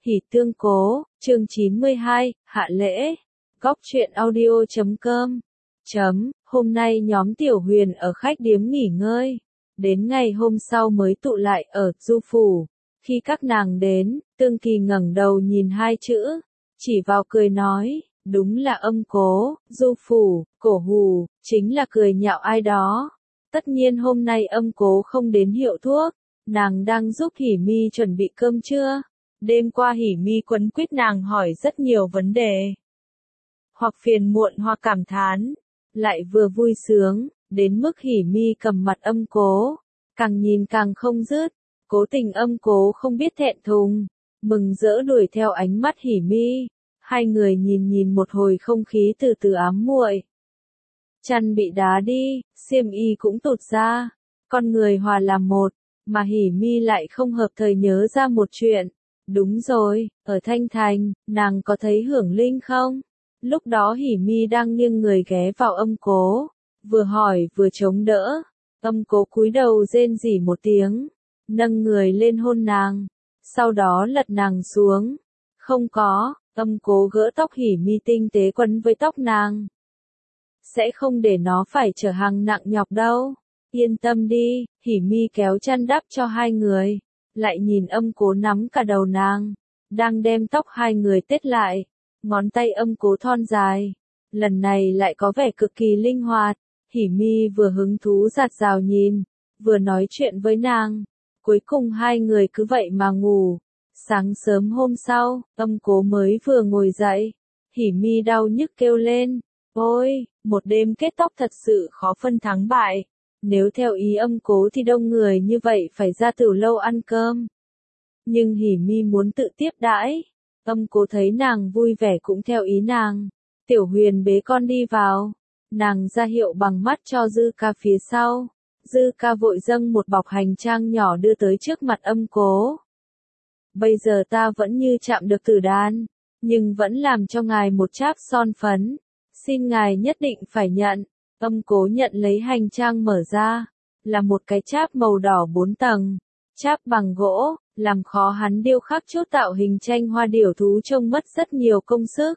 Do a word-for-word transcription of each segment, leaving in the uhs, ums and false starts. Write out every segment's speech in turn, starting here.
Hỉ Tương Cố, chương chín mươi hai, Hạ Lễ. Góc truyện audio chấm com. Chấm, hôm nay nhóm Tiểu Huyền ở khách điếm nghỉ ngơi. Đến ngày hôm sau mới tụ lại ở Du Phủ. Khi các nàng đến, Tương Kỳ ngẩng đầu nhìn hai chữ, chỉ vào cười nói, đúng là Âm Cố, Du Phủ, Cổ Hù, chính là cười nhạo ai đó. Tất nhiên hôm nay Âm Cố không đến hiệu thuốc, nàng đang giúp Hỉ Mi chuẩn bị cơm trưa. Đêm qua Hỉ Mi quấn quýt nàng hỏi rất nhiều vấn đề. Hoặc phiền muộn hoặc cảm thán, lại vừa vui sướng, đến mức Hỉ Mi cầm mặt Âm Cố, càng nhìn càng không dứt. Cố Tình Âm Cố không biết thẹn thùng, mừng rỡ đuổi theo ánh mắt Hỉ Mi. Hai người nhìn nhìn một hồi không khí từ từ ám muội. Chăn bị đá đi, xiêm y cũng tụt ra, con người hòa làm một, mà Hỉ Mi lại không hợp thời nhớ ra một chuyện. Đúng rồi, ở Thanh Thành, nàng có thấy Hưởng Linh không? Lúc đó Hỉ Mi đang nghiêng người ghé vào Âm Cố, vừa hỏi vừa chống đỡ. Âm Cố cúi đầu rên rỉ một tiếng, nâng người lên hôn nàng, sau đó lật nàng xuống. Không có, Âm Cố gỡ tóc Hỉ Mi tinh tế quấn với tóc nàng. Sẽ không để nó phải chở hàng nặng nhọc đâu. Yên tâm đi, Hỉ Mi kéo chăn đắp cho hai người. Lại nhìn Âm Cố nắm cả đầu nàng, đang đem tóc hai người tết lại. Ngón tay Âm Cố thon dài, lần này lại có vẻ cực kỳ linh hoạt. Hỉ Mi vừa hứng thú dạt dào nhìn, vừa nói chuyện với nàng. Cuối cùng hai người cứ vậy mà ngủ. Sáng sớm hôm sau, Âm Cố mới vừa ngồi dậy, Hỉ Mi đau nhức kêu lên, ôi, một đêm kết tóc thật sự khó phân thắng bại. Nếu theo ý Âm Cố thì đông người như vậy phải ra Tiểu Lâu ăn cơm. Nhưng Hỉ Mi muốn tự tiếp đãi. Âm Cố thấy nàng vui vẻ cũng theo ý nàng. Tiểu Huyền bế con đi vào. Nàng ra hiệu bằng mắt cho Dư Ca phía sau. Dư Ca vội dâng một bọc hành trang nhỏ đưa tới trước mặt Âm Cố. Bây giờ ta vẫn như chạm được tử đan, nhưng vẫn làm cho ngài một cháp son phấn. Xin ngài nhất định phải nhận. Âm Cố nhận lấy hành trang mở ra, là một cái cháp màu đỏ bốn tầng, cháp bằng gỗ, làm khó hắn điêu khắc chút tạo hình tranh hoa điểu thú trông mất rất nhiều công sức.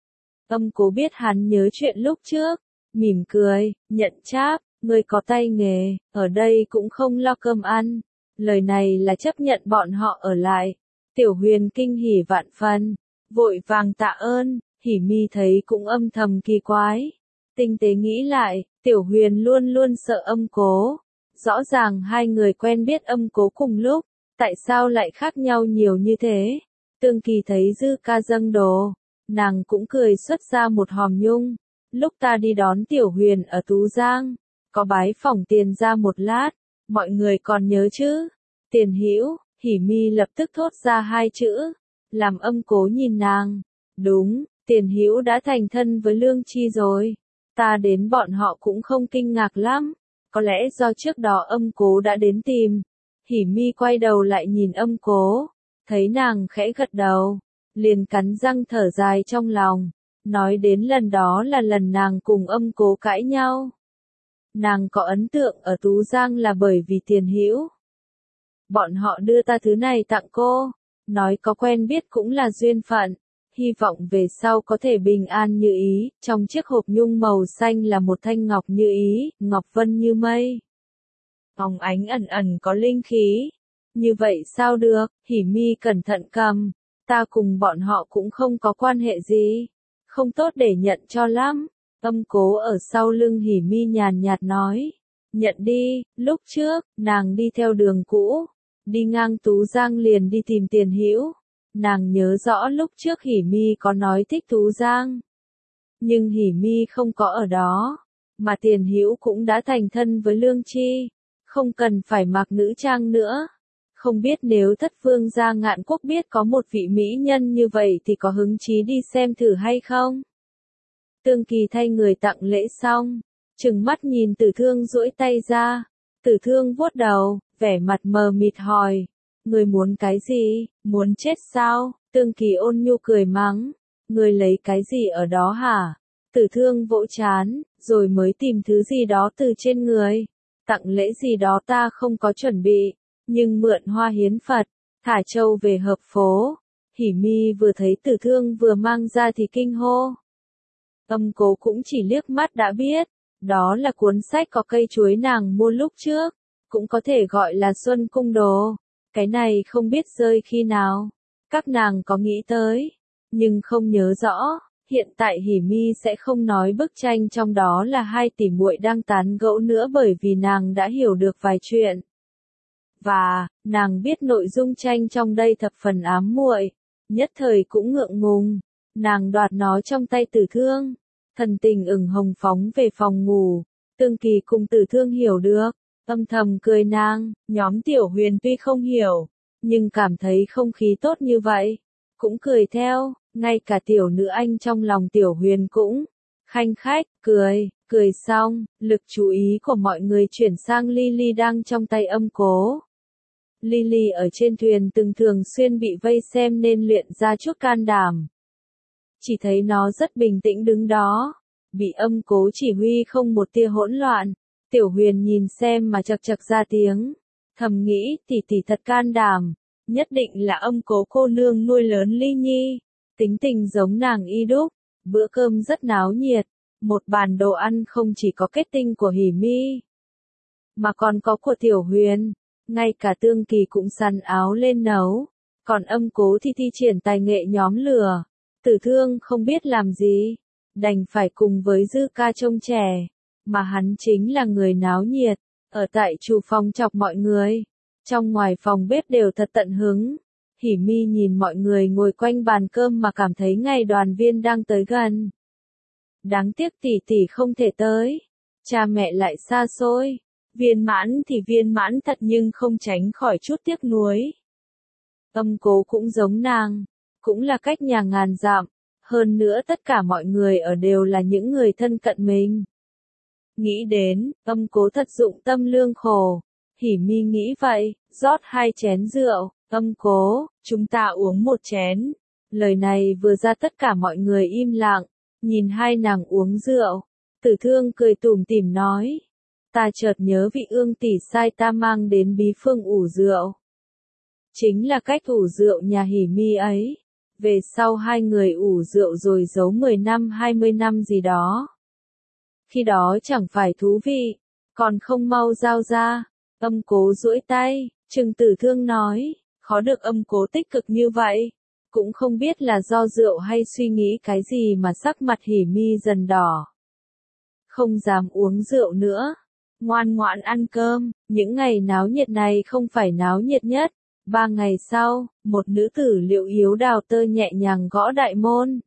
Âm Cố biết hắn nhớ chuyện lúc trước, mỉm cười, nhận cháp, người có tay nghề, ở đây cũng không lo cơm ăn. Lời này là chấp nhận bọn họ ở lại. Tiểu Huyền kinh hỉ vạn phần, vội vàng tạ ơn. Hỉ Mi thấy cũng âm thầm kỳ quái. Tinh tế nghĩ lại, Tiểu Huyền luôn luôn sợ Âm Cố. Rõ ràng hai người quen biết Âm Cố cùng lúc, tại sao lại khác nhau nhiều như thế? Tương Kỳ thấy Dư Ca dâng đồ, nàng cũng cười xuất ra một hòm nhung. Lúc ta đi đón Tiểu Huyền ở Tú Giang, có bái phỏng Tiền ra một lát, mọi người còn nhớ chứ? Tiền Hữu, Hỉ Mi lập tức thốt ra hai chữ, làm Âm Cố nhìn nàng. Đúng, Tiền Hữu đã thành thân với Lương Chi rồi. Ta đến bọn họ cũng không kinh ngạc lắm. Có lẽ do trước đó Âm Cố đã đến tìm. Hỉ Mi quay đầu lại nhìn Âm Cố, thấy nàng khẽ gật đầu, liền cắn răng thở dài trong lòng. Nói đến lần đó là lần nàng cùng Âm Cố cãi nhau. Nàng có ấn tượng ở Tú Giang là bởi vì Tiền Hữu. Bọn họ đưa ta thứ này tặng cô, nói có quen biết cũng là duyên phận. Hy vọng về sau có thể bình an như ý. Trong chiếc hộp nhung màu xanh là một thanh ngọc như ý, ngọc vân như mây. Óng ánh ẩn ẩn có linh khí. Như vậy sao được? Hỉ Mi cẩn thận cầm. Ta cùng bọn họ cũng không có quan hệ gì. Không tốt để nhận cho lắm. Âm Cố ở sau lưng Hỉ Mi nhàn nhạt nói. Nhận đi, lúc trước, nàng đi theo đường cũ. Đi ngang Tú Giang liền đi tìm Tiền Hữu. Nàng nhớ rõ lúc trước Hỉ Mi có nói thích Tú Giang. Nhưng Hỉ Mi không có ở đó. Mà Tiền Hữu cũng đã thành thân với Lương Chi. Không cần phải mặc nữ trang nữa. Không biết nếu Thất Vương gia Ngạn Quốc biết có một vị mỹ nhân như vậy thì có hứng chí đi xem thử hay không? Tương Kỳ thay người tặng lễ xong, trừng mắt nhìn Tử Thương duỗi tay ra. Tử Thương vuốt đầu, vẻ mặt mờ mịt hỏi. Người muốn cái gì, muốn chết sao? Tương Kỳ ôn nhu cười mắng. Người lấy cái gì ở đó hả? Tử Thương vỗ chán, rồi mới tìm thứ gì đó từ trên người. Tặng lễ gì đó ta không có chuẩn bị, nhưng mượn hoa hiến Phật, thả trâu về hợp phố. Hỉ Mi vừa thấy Tử Thương vừa mang ra thì kinh hô. Âm Cố cũng chỉ liếc mắt đã biết, đó là cuốn sách có cây chuối nàng mua lúc trước, cũng có thể gọi là Xuân Cung Đồ. Cái này không biết rơi khi nào, các nàng có nghĩ tới, nhưng không nhớ rõ. Hiện tại Hỉ Mi sẽ không nói bức tranh trong đó là hai tỷ muội đang tán gẫu nữa bởi vì nàng đã hiểu được vài chuyện. Và, nàng biết nội dung tranh trong đây thập phần ám muội, nhất thời cũng ngượng ngùng. Nàng đoạt nó trong tay Tử Thương, thần tình ửng hồng phóng về phòng ngủ. Tương Kỳ cùng Tử Thương hiểu được, âm thầm cười nàng, nhóm Tiểu Huyền tuy không hiểu, nhưng cảm thấy không khí tốt như vậy, cũng cười theo. Ngay cả tiểu nữ anh trong lòng Tiểu Huyền cũng khanh khách, cười, cười xong, lực chú ý của mọi người chuyển sang Lily đang trong tay Âm Cố. Lily ở trên thuyền từng thường xuyên bị vây xem nên luyện ra chút can đảm. Chỉ thấy nó rất bình tĩnh đứng đó, bị Âm Cố chỉ huy không một tia hỗn loạn. Tiểu Huyền nhìn xem mà chậc chậc ra tiếng, thầm nghĩ tỷ tỷ thật can đảm, nhất định là Âm Cố cô nương nuôi lớn Ly Nhi. Tính tình giống nàng y đúc, bữa cơm rất náo nhiệt, một bàn đồ ăn không chỉ có kết tinh của Hỉ Mi, mà còn có của Tiểu Huyền, ngay cả Tương Kỳ cũng sắn áo lên nấu, còn Âm Cố thì thi triển tài nghệ nhóm lửa. Tử Thương không biết làm gì, đành phải cùng với Dư Ca trông trẻ, mà hắn chính là người náo nhiệt, ở tại chủ phòng chọc mọi người, trong ngoài phòng bếp đều thật tận hứng. Hỉ Mi nhìn mọi người ngồi quanh bàn cơm mà cảm thấy ngày đoàn viên đang tới gần. Đáng tiếc tỷ tỷ không thể tới, cha mẹ lại xa xôi, viên mãn thì viên mãn thật nhưng không tránh khỏi chút tiếc nuối. Âm Cố cũng giống nàng, cũng là cách nhà ngàn dặm, hơn nữa tất cả mọi người ở đều là những người thân cận mình. Nghĩ đến, Âm Cố thật dụng tâm lương khổ, Hỉ Mi nghĩ vậy, rót hai chén rượu. Âm Cố, chúng ta uống một chén. Lời này vừa ra tất cả mọi người im lặng, nhìn hai nàng uống rượu. Tử Thương cười tủm tỉm nói, ta chợt nhớ vị ương tỷ sai ta mang đến bí phương ủ rượu. Chính là cách ủ rượu nhà Hỉ Mi ấy. Về sau hai người ủ rượu rồi giấu mười năm hai mươi năm gì đó. Khi đó chẳng phải thú vị, còn không mau giao ra. Âm Cố duỗi tay, Trừng Tử Thương nói, khó được Âm Cố tích cực như vậy. Cũng không biết là do rượu hay suy nghĩ cái gì mà sắc mặt Hỉ Mi dần đỏ. Không dám uống rượu nữa. Ngoan ngoãn ăn cơm, những ngày náo nhiệt này không phải náo nhiệt nhất. Ba ngày sau, một nữ tử Liệu Yếu đào tơ nhẹ nhàng gõ đại môn.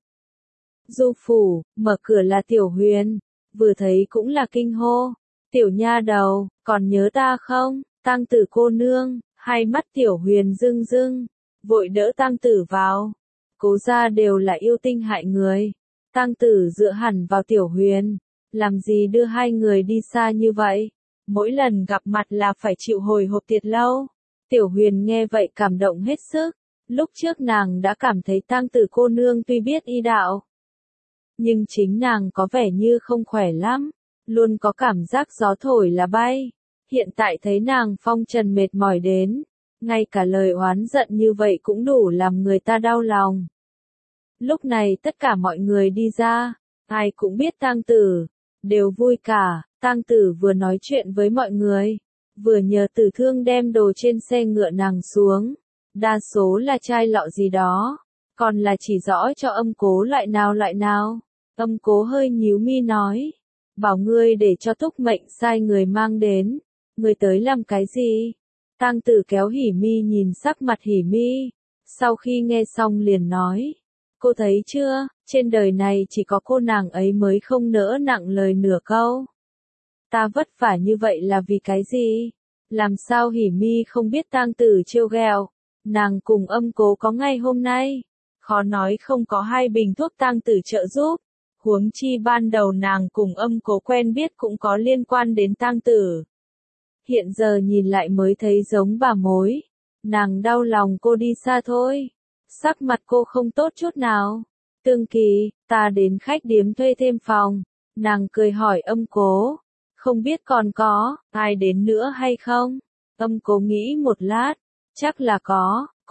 Du phủ, mở cửa là Tiểu Huyền, vừa thấy cũng là kinh hô. Tiểu nha đầu, còn nhớ ta không, Tang Tử cô nương. Hai mắt Tiểu Huyền rưng rưng, vội đỡ Tang Tử vào. Cố gia đều là yêu tinh hại người. Tang Tử dựa hẳn vào Tiểu Huyền, làm gì đưa hai người đi xa như vậy, mỗi lần gặp mặt là phải chịu hồi hộp thiệt lâu. Tiểu Huyền nghe vậy cảm động hết sức, lúc trước nàng đã cảm thấy Tang Tử cô nương tuy biết y đạo, nhưng chính nàng có vẻ như không khỏe lắm, luôn có cảm giác gió thổi là bay. Hiện tại thấy nàng phong trần mệt mỏi đến, ngay cả lời oán giận như vậy cũng đủ làm người ta đau lòng. Lúc này tất cả mọi người đi ra, ai cũng biết Tang Tử, đều vui cả. Tang Tử vừa nói chuyện với mọi người, vừa nhờ Tử Thương đem đồ trên xe ngựa nàng xuống, đa số là chai lọ gì đó, còn là chỉ rõ cho Âm Cố loại nào loại nào. Âm Cố hơi nhíu mi nói, bảo ngươi để cho Túc Mệnh sai người mang đến. Người tới làm cái gì? Tang Tử kéo Hỉ Mi nhìn sắc mặt Hỉ Mi, sau khi nghe xong liền nói, cô thấy chưa, trên đời này chỉ có cô nàng ấy mới không nỡ nặng lời nửa câu. Ta vất vả như vậy là vì cái gì? Làm sao Hỉ Mi không biết Tang Tử trêu ghẹo, nàng cùng Âm Cố có ngày hôm nay, khó nói không có hai bình thuốc Tang Tử trợ giúp, huống chi ban đầu nàng cùng Âm Cố quen biết cũng có liên quan đến Tang Tử. Hiện giờ nhìn lại mới thấy giống bà mối. Nàng đau lòng cô đi xa thôi. Sắc mặt cô không tốt chút nào. Tương Kỳ, ta đến khách điếm thuê thêm phòng. Nàng cười hỏi Âm Cố. Không biết còn có ai đến nữa hay không? Âm Cố nghĩ một lát. Chắc là có.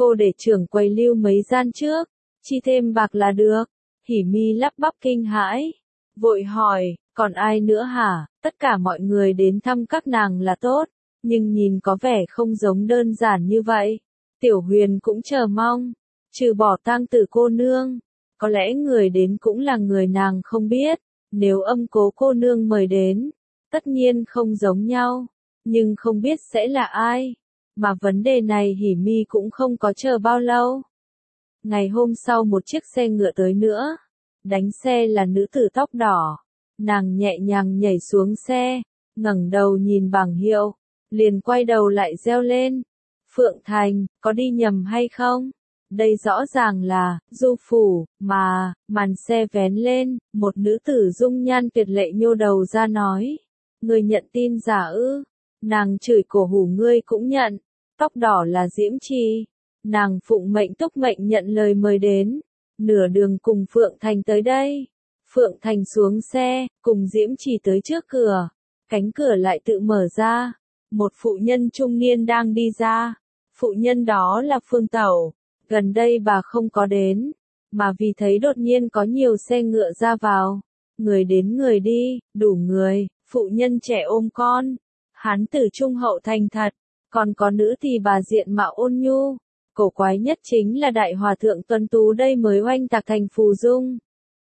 cô để trưởng quầy lưu mấy gian trước, chi thêm bạc là được. Hỉ Mi lắp bắp kinh hãi, vội hỏi, còn ai nữa hả? Tất cả mọi người đến thăm các nàng là tốt, nhưng nhìn có vẻ không giống đơn giản như vậy. Tiểu Huyền cũng chờ mong, trừ bỏ Tang Tử cô nương, có lẽ người đến cũng là người nàng không biết, nếu Âm Cố cô nương mời đến, tất nhiên không giống nhau, nhưng không biết sẽ là ai. Mà vấn đề này Hỉ Mi cũng không có chờ bao lâu. Ngày hôm sau một chiếc xe ngựa tới nữa, đánh xe là nữ tử tóc đỏ, nàng nhẹ nhàng nhảy xuống xe, ngẩng đầu nhìn bảng hiệu, liền quay đầu lại reo lên, Phượng Thành, có đi nhầm hay không? Đây rõ ràng là, Du Phủ, mà, màn xe vén lên, một nữ tử dung nhan tuyệt lệ nhô đầu ra nói, người nhận tin giả ư, nàng chửi cổ hủ ngươi cũng nhận, tóc đỏ là Diễm Trì, nàng phụng mệnh túc mệnh nhận lời mời đến, nửa đường cùng Phượng Thành tới đây. Phượng Thành xuống xe, cùng Diễm Trì tới trước cửa, cánh cửa lại tự mở ra, một phụ nhân trung niên đang đi ra, phụ nhân đó là Phương Tẩu, gần đây bà không có đến, mà vì thấy đột nhiên có nhiều xe ngựa ra vào, người đến người đi, đủ người, phụ nhân trẻ ôm con, hán tử trung hậu thành thật, còn có nữ thì bà diện mạo ôn nhu, cổ quái nhất chính là đại hòa thượng Tuấn Tú đây mới oanh tạc thành phù dung.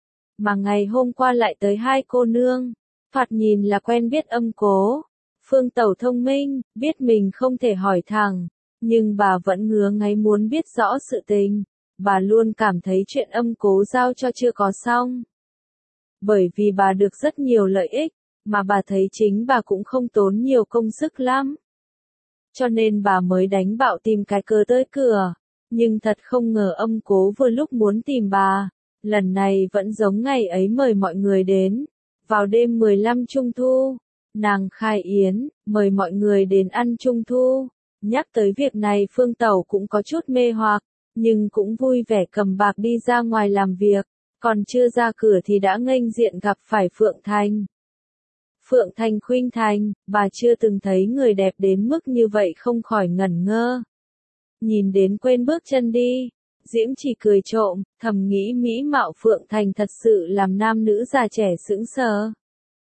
Mà ngày hôm qua lại tới hai cô nương, thoạt nhìn là quen biết Âm Cố. Phương Tẩu thông minh, biết mình không thể hỏi thẳng, nhưng bà vẫn ngứa ngáy muốn biết rõ sự tình, bà luôn cảm thấy chuyện Âm Cố giao cho chưa có xong. Bởi vì bà được rất nhiều lợi ích, mà bà thấy chính bà cũng không tốn nhiều công sức lắm. Cho nên bà mới đánh bạo tìm cái cớ tới cửa, nhưng thật không ngờ Âm Cố vừa lúc muốn tìm bà. Lần này vẫn giống ngày ấy mời mọi người đến, vào đêm mười lăm Trung Thu, nàng khai yến, mời mọi người đến ăn Trung Thu. Nhắc tới việc này Phương Tẩu cũng có chút mê hoặc, nhưng cũng vui vẻ cầm bạc đi ra ngoài làm việc, còn chưa ra cửa thì đã nghênh diện gặp phải Phượng Thành. Phượng Thành khuynh thành, bà chưa từng thấy người đẹp đến mức như vậy không khỏi ngẩn ngơ. Nhìn đến quên bước chân đi. Diễm Trì cười trộm, thầm nghĩ mỹ mạo Phượng Thành thật sự làm nam nữ già trẻ sững sờ.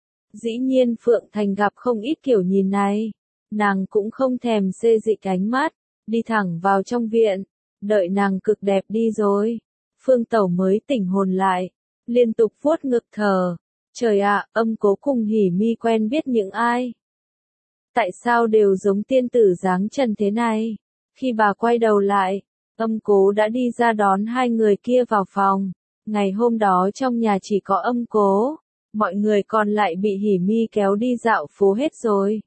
Dĩ nhiên Phượng Thành gặp không ít kiểu nhìn này, nàng cũng không thèm xê dịch ánh mắt, đi thẳng vào trong viện, đợi nàng cực đẹp đi rồi. Phương Tẩu mới tỉnh hồn lại, liên tục vuốt ngực thở, trời ạ, Âm Cố cùng Hỉ Mi quen biết những ai? Tại sao đều giống tiên tử dáng trần thế này? Khi bà quay đầu lại, Âm Cố đã đi ra đón hai người kia vào phòng. Ngày hôm đó trong nhà chỉ có Âm Cố, mọi người còn lại bị Hỉ Mi kéo đi dạo phố hết rồi.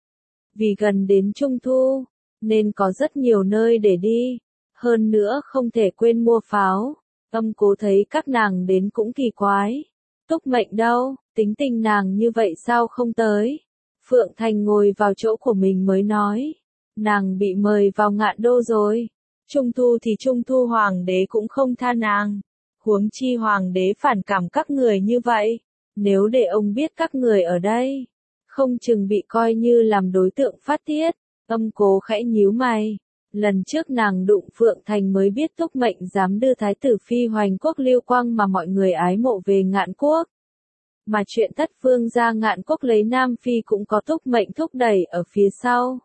Vì gần đến Trung Thu, nên có rất nhiều nơi để đi. Hơn nữa không thể quên mua pháo. Âm Cố thấy các nàng đến cũng kỳ quái. Túc Mệnh đâu, tính tình nàng như vậy sao không tới? Phượng Thành ngồi vào chỗ của mình mới nói. Nàng bị mời vào Ngạn Đô rồi. Trung Thu thì Trung Thu hoàng đế cũng không tha nàng. Huống chi hoàng đế phản cảm các người như vậy. Nếu để ông biết các người ở đây, không chừng bị coi như làm đối tượng phát tiết. Âm Cố khẽ nhíu mày. Lần trước nàng đụng Phượng Thành mới biết Túc Mệnh dám đưa thái tử phi hoành quốc Lưu Quang mà mọi người ái mộ về Ngạn Quốc. Mà chuyện thất vương gia Ngạn Quốc lấy Nam Phi cũng có Túc Mệnh thúc đẩy ở phía sau.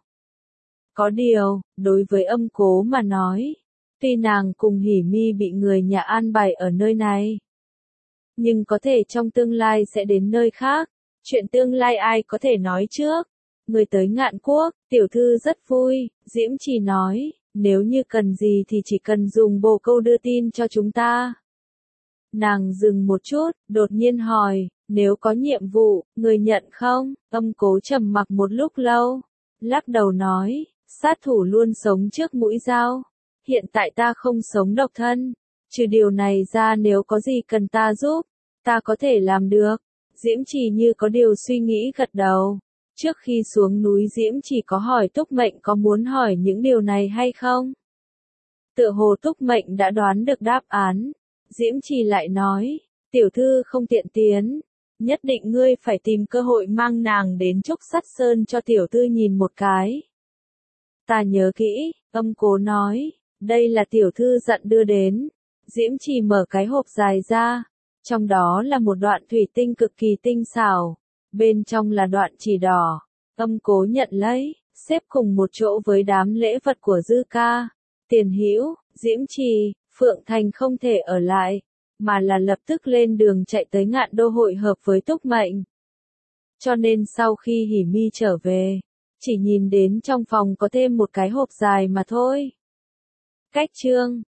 Có điều, đối với Âm Cố mà nói, tuy nàng cùng Hỉ Mi bị người nhà an bài ở nơi này, nhưng có thể trong tương lai sẽ đến nơi khác. Chuyện tương lai ai có thể nói trước. Người tới Ngạn Quốc, tiểu thư rất vui, Diễm Trì nói, nếu như cần gì thì chỉ cần dùng bồ câu đưa tin cho chúng ta. Nàng dừng một chút, đột nhiên hỏi, nếu có nhiệm vụ, người nhận không? Âm Cố trầm mặc một lúc lâu, lắc đầu nói, sát thủ luôn sống trước mũi dao. Hiện tại ta không sống độc thân, trừ điều này ra nếu có gì cần ta giúp, ta có thể làm được. Diễm Trì như có điều suy nghĩ gật đầu. Trước khi xuống núi Diễm Trì có hỏi Túc Mệnh có muốn hỏi những điều này hay không? Tựa hồ Túc Mệnh đã đoán được đáp án. Diễm Trì lại nói, tiểu thư không tiện tiến, nhất định ngươi phải tìm cơ hội mang nàng đến Trúc Sắt Sơn cho tiểu thư nhìn một cái. Ta nhớ kỹ, Âm Cố nói, Đây là tiểu thư dặn đưa đến. Diễm Trì mở cái hộp dài ra. Trong đó là một đoạn thủy tinh cực kỳ tinh xảo. Bên trong là đoạn chỉ đỏ. Âm Cố nhận lấy, xếp cùng một chỗ với đám lễ vật của Dư ca. Tiền Hữu, Diễm Trì, Phượng Thành không thể ở lại, mà là lập tức lên đường chạy tới Ngạn Đô hội hợp với Túc Mệnh. Cho nên sau khi Hỉ Mi trở về, chỉ nhìn đến trong phòng có thêm một cái hộp dài mà thôi. Cách chương